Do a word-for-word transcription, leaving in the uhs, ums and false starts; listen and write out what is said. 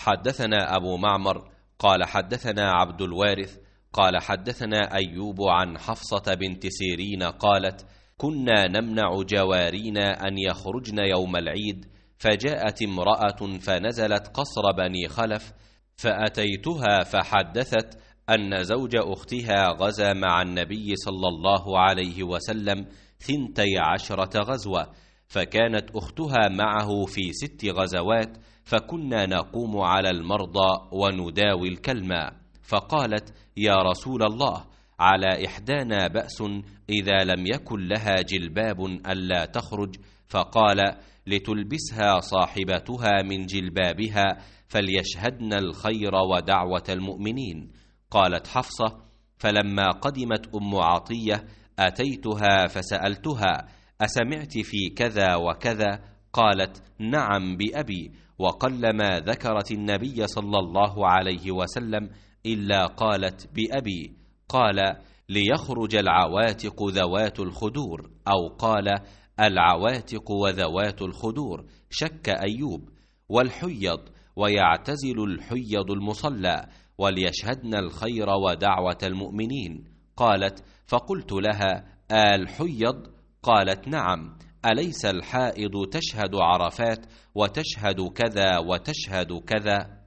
حدثنا أبو معمر قال حدثنا عبد الوارث قال حدثنا أيوب عن حفصة بنت سيرين قالت: كنا نمنع جوارينا أن يخرجن يوم العيد، فجاءت امرأة فنزلت قصر بني خلف، فأتيتها فحدثت أن زوج أختها غزا مع النبي صلى الله عليه وسلم ثنتي عشرة غزوة، فكانت أختها معه في ست غزوات، فكنا نقوم على المرضى ونداوي الكلمة. فقالت: يا رسول الله، على إحدانا بأس إذا لم يكن لها جلباب ألا تخرج؟ فقال: لتلبسها صاحبتها من جلبابها، فليشهدن الخير ودعوة المؤمنين. قالت حفصة: فلما قدمت أم عطية أتيتها فسألتها: أسمعت في كذا وكذا؟ قالت: نعم بأبي، وقلما ذكرت النبي صلى الله عليه وسلم إلا قالت بأبي. قال: ليخرج العواتق ذوات الخدور، أو قال العواتق وذوات الخدور، شك أيوب، والحيض، ويعتزل الحيض المصلى، وليشهدن الخير ودعوة المؤمنين. قالت: فقلت لها: الحيض؟ قالت: نعم. أليس الحائض تشهد عرفات وتشهد كذا وتشهد كذا؟